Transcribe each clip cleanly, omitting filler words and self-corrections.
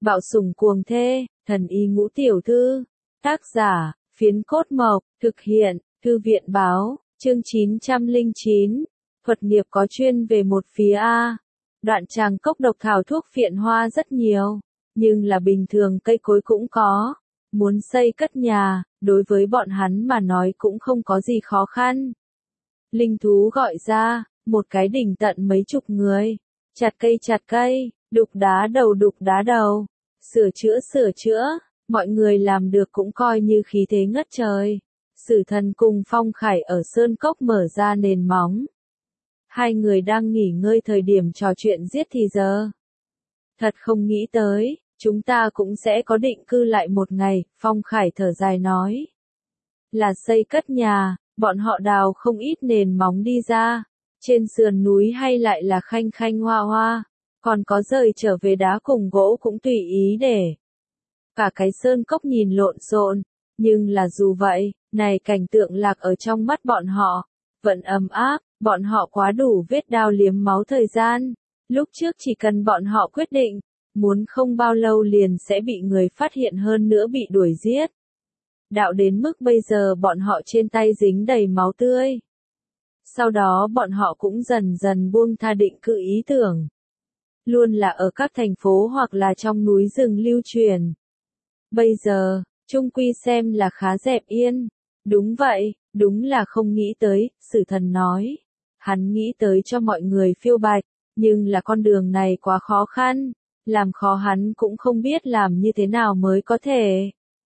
Bạo sủng cuồng thê, thần y ngũ tiểu thư. Tác giả, Phiến Cốt Mộc, thực hiện, Thư viện báo, chương 909. Thuật nghiệp có chuyên về một phía A. Đoạn tràng cốc độc thảo thuốc phiện hoa rất nhiều, nhưng là bình thường cây cối cũng có. Muốn xây cất nhà, đối với bọn hắn mà nói cũng không có gì khó khăn. Linh thú gọi ra, một cái đỉnh tận mấy chục người. Chặt cây, đục đá đầu. Sửa chữa, mọi người làm được cũng coi như khí thế ngất trời. Sử Thần cùng Phong Khải ở Sơn Cốc mở ra nền móng. Hai người đang nghỉ ngơi thời điểm trò chuyện giết thì giờ. Thật không nghĩ tới, chúng ta cũng sẽ có định cư lại một ngày, Phong Khải thở dài nói. Là xây cất nhà, bọn họ đào không ít nền móng đi ra. Trên sườn núi hay lại là khanh hoa, còn có rời trở về đá cùng gỗ cũng tùy ý để. Cả cái Sơn Cốc nhìn lộn xộn, nhưng là dù vậy, này cảnh tượng lạc ở trong mắt bọn họ, vẫn ấm áp, bọn họ quá đủ vết đao liếm máu thời gian. Lúc trước chỉ cần bọn họ quyết định, muốn không bao lâu liền sẽ bị người phát hiện hơn nữa bị đuổi giết. Đạo đến mức bây giờ bọn họ trên tay dính đầy máu tươi. Sau đó bọn họ cũng dần dần buông tha định cư ý tưởng. Luôn là ở các thành phố hoặc là trong núi rừng lưu truyền. Bây giờ, chung quy xem là khá dẹp yên. Đúng vậy, đúng là không nghĩ tới, Sử Thần nói. Hắn nghĩ tới cho mọi người phiêu bạch, nhưng là con đường này quá khó khăn. Làm khó hắn cũng không biết làm như thế nào mới có thể.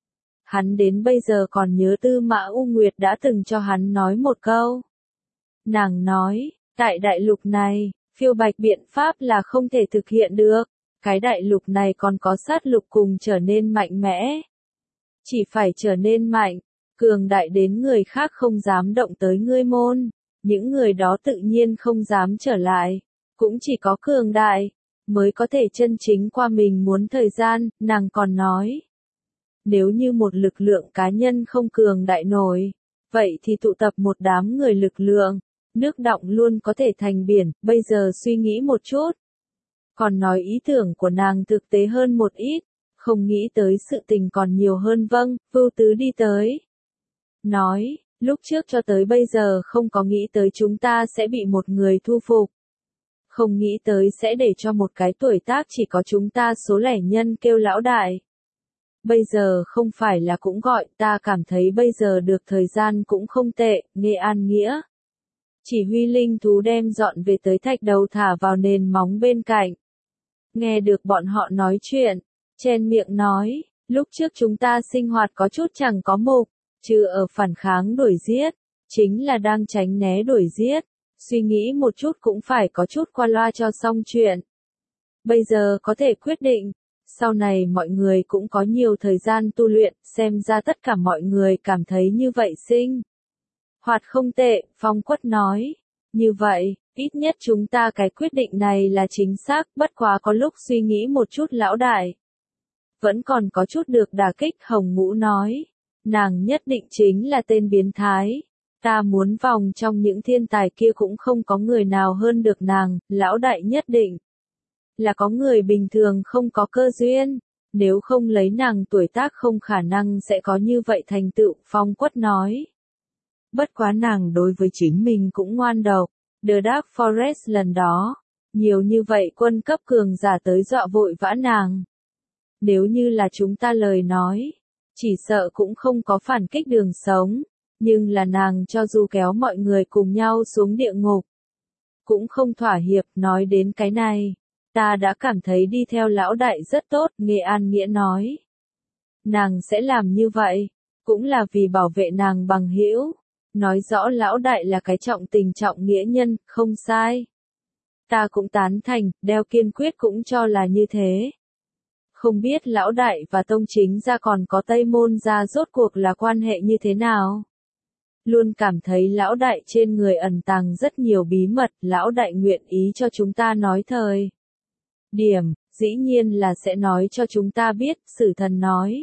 Hắn đến bây giờ còn nhớ Tư Mã U Nguyệt đã từng cho hắn nói một câu. Nàng nói, tại đại lục này, phiêu bạch biện pháp là không thể thực hiện được. Cái đại lục này còn có sát lục cùng trở nên mạnh mẽ. Chỉ phải trở nên mạnh, cường đại đến người khác không dám động tới ngươi môn. Những người đó tự nhiên không dám trở lại. Cũng chỉ có cường đại, mới có thể chân chính qua mình muốn thời gian, nàng còn nói. Nếu như một lực lượng cá nhân không cường đại nổi, vậy thì tụ tập một đám người lực lượng, nước đọng luôn có thể thành biển, bây giờ suy nghĩ một chút. Còn nói ý tưởng của nàng thực tế hơn một ít, không nghĩ tới sự tình còn nhiều hơn vâng, Vưu Tứ đi tới. Nói, lúc trước cho tới bây giờ không có nghĩ tới chúng ta sẽ bị một người thu phục. Không nghĩ tới sẽ để cho một cái tuổi tác chỉ có chúng ta số lẻ nhân kêu lão đại. Bây giờ không phải là cũng gọi, ta cảm thấy bây giờ được thời gian cũng không tệ, Nghệ An Nghĩa. Chỉ huy linh thú đem dọn về tới thạch đầu thả vào nền móng bên cạnh. Nghe được bọn họ nói chuyện, chen miệng nói, lúc trước chúng ta sinh hoạt có chút chẳng có mục, trừ ở phản kháng đuổi giết, chính là đang tránh né đuổi giết, suy nghĩ một chút cũng phải có chút qua loa cho xong chuyện. Bây giờ có thể quyết định, sau này mọi người cũng có nhiều thời gian tu luyện, xem ra tất cả mọi người cảm thấy như vậy sinh hoạt không tệ, Phong Quất nói. Như vậy, ít nhất chúng ta cái quyết định này là chính xác, bất quá có lúc suy nghĩ một chút lão đại. Vẫn còn có chút được đả kích, Hồng Ngũ nói. Nàng nhất định chính là tên biến thái. Ta muốn vòng trong những thiên tài kia cũng không có người nào hơn được nàng, lão đại nhất định. Là có người bình thường không có cơ duyên. Nếu không lấy nàng tuổi tác không khả năng sẽ có như vậy thành tựu, Phong Quất nói. Bất quá nàng đối với chính mình cũng ngoan độc. The Dark Forest lần đó, nhiều như vậy quân cấp cường giả tới dọa vội vã nàng. Nếu như là chúng ta lời nói, chỉ sợ cũng không có phản kích đường sống, nhưng là nàng cho dù kéo mọi người cùng nhau xuống địa ngục, cũng không thỏa hiệp. Nói đến cái này, ta đã cảm thấy đi theo lão đại rất tốt, Nghệ An Nghĩa nói. Nàng sẽ làm như vậy, cũng là vì bảo vệ nàng bằng hữu. Nói rõ lão đại là cái trọng tình trọng nghĩa nhân, không sai. Ta cũng tán thành, Đeo kiên quyết cũng cho là như thế. Không biết lão đại và tông chính gia còn có Tây Môn gia rốt cuộc là quan hệ như thế nào? Luôn cảm thấy lão đại trên người ẩn tàng rất nhiều bí mật, lão đại nguyện ý cho chúng ta nói thời điểm, dĩ nhiên là sẽ nói cho chúng ta biết, Sử Thần nói.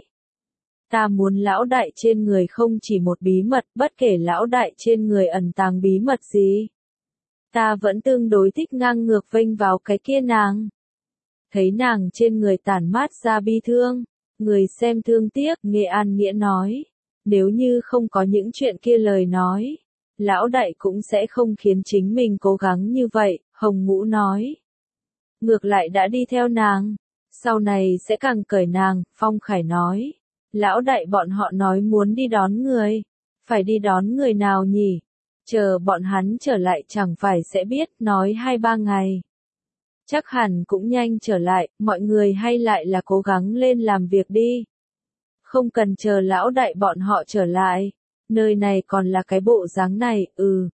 Ta muốn lão đại trên người không chỉ một bí mật, bất kể lão đại trên người ẩn tàng bí mật gì. Ta vẫn tương đối thích ngang ngược vênh vào cái kia nàng. thấy nàng trên người tản mát ra bi thương, người xem thương tiếc, Nghệ An Nghĩa nói, nếu như không có những chuyện kia lời nói, lão đại cũng sẽ không khiến chính mình cố gắng như vậy, Hồng Ngũ nói. Ngược lại đã đi theo nàng, sau này sẽ càng cởi nàng, Phong Khải nói. Lão đại bọn họ nói muốn đi đón người, phải đi đón người nào nhỉ? Chờ bọn hắn trở lại chẳng phải sẽ biết, nói 2-3 ngày. Chắc hẳn cũng nhanh trở lại, mọi người hay lại là cố gắng lên làm việc đi. Không cần chờ lão đại bọn họ trở lại, nơi này còn là cái bộ dáng này,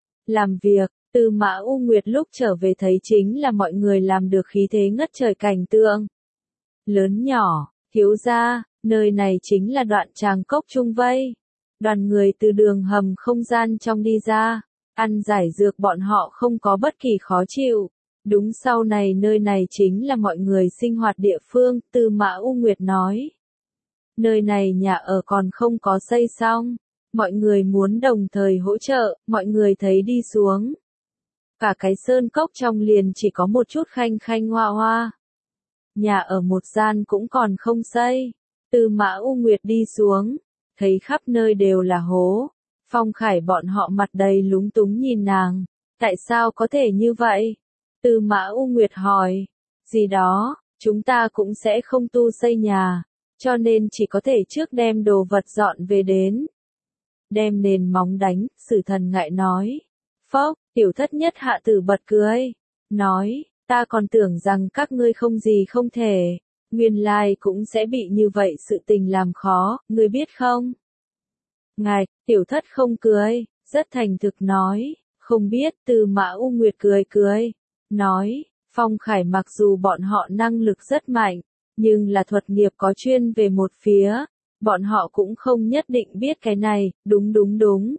làm việc. Tư Mã U Nguyệt lúc trở về thấy chính là mọi người làm được khí thế ngất trời cảnh tượng. Lớn nhỏ, thiếu gia, nơi này chính là đoạn tràng cốc trung vây. Đoàn người từ đường hầm không gian trong đi ra, ăn giải dược bọn họ không có bất kỳ khó chịu. Đúng sau này nơi này chính là mọi người sinh hoạt địa phương, Tư Mã U Nguyệt nói. Nơi này nhà ở còn không có xây xong, mọi người muốn đồng thời hỗ trợ, mọi người thấy đi xuống. Cả cái sơn cốc trong liền chỉ có một chút khanh khanh hoa hoa. Nhà ở một gian cũng còn không xây. Tư Mã U Nguyệt đi xuống, thấy khắp nơi đều là hố. Phong Khải bọn họ mặt đầy lúng túng nhìn nàng. Tại sao có thể như vậy? Tư Mã U Nguyệt hỏi. Gì đó, chúng ta cũng sẽ không tu xây nhà, cho nên chỉ có thể trước đem đồ vật dọn về đến. Đem nền móng đánh, Sử Thần ngại nói. Phốc, Tiểu Thất Nhất hạ tử bật cười. Nói, ta còn tưởng rằng các ngươi không gì không thể. Nguyên lai cũng sẽ bị như vậy sự tình làm khó, ngươi biết không? Ngài, Tiểu Thất không cười, rất thành thực nói. Không biết, Tư Mã U Nguyệt cười cười. Nói, Phong Khải mặc dù bọn họ năng lực rất mạnh, nhưng là thuật nghiệp có chuyên về một phía. Bọn họ cũng không nhất định biết cái này, đúng đúng đúng.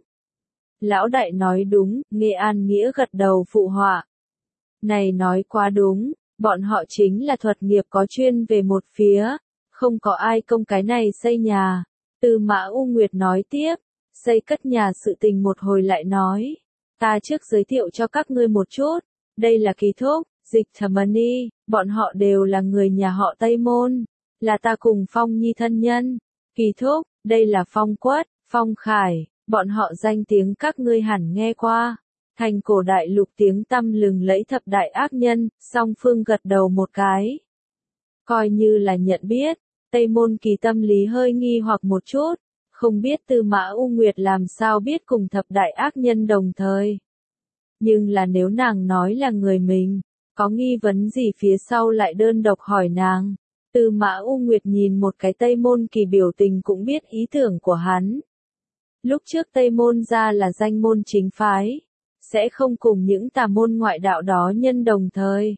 Lão đại nói đúng, Nghệ An Nghĩa gật đầu phụ họa. Này nói quá đúng, bọn họ chính là thuật nghiệp có chuyên về một phía, không có ai công cái này xây nhà. Tư Mã U Nguyệt nói tiếp, xây cất nhà sự tình một hồi lại nói. Ta trước giới thiệu cho các ngươi một chút, đây là Kỳ Thúc, Dịch Thẩm Ni, bọn họ đều là người nhà họ Tây Môn, là ta cùng Phong Nhi thân nhân. Kỳ Thúc, đây là Phong Quất, Phong Khải, bọn họ danh tiếng các ngươi hẳn nghe qua. Thành cổ đại lục tiếng tăm lừng lẫy thập đại ác nhân, song phương gật đầu một cái. Coi như là nhận biết, Tây Môn Kỳ tâm lý hơi nghi hoặc một chút, không biết Tư Mã U Nguyệt làm sao biết cùng thập đại ác nhân đồng thời. Nhưng là nếu nàng nói là người mình, có nghi vấn gì phía sau lại đơn độc hỏi nàng. Tư Mã U Nguyệt nhìn một cái Tây Môn Kỳ biểu tình cũng biết ý tưởng của hắn. Lúc trước Tây Môn gia là danh môn chính phái, sẽ không cùng những tà môn ngoại đạo đó nhân đồng thời.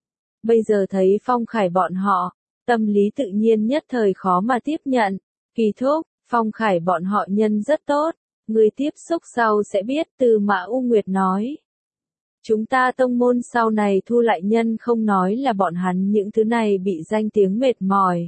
Bây giờ thấy Phong Khải bọn họ, tâm lý tự nhiên nhất thời khó mà tiếp nhận. Kỳ Thúc, Phong Khải bọn họ nhân rất tốt, người tiếp xúc sau sẽ biết, Tư Mã U Nguyệt nói. Chúng ta tông môn sau này thu lại nhân không nói là bọn hắn những thứ này bị danh tiếng mệt mỏi.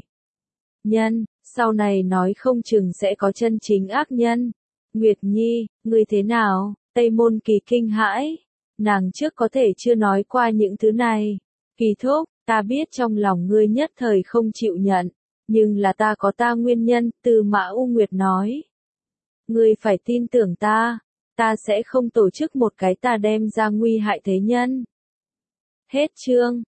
Nhân, sau này nói không chừng sẽ có chân chính ác nhân. Nguyệt Nhi, ngươi thế nào? Tây Môn Kỳ kinh hãi. Nàng trước có thể chưa nói qua những thứ này. Kỳ Thúc, ta biết trong lòng ngươi nhất thời không chịu nhận, nhưng là ta có ta nguyên nhân, Tư Mã U Nguyệt nói. Ngươi phải tin tưởng ta sẽ không tổ chức một cái ta đem ra nguy hại thế nhân. Hết chương.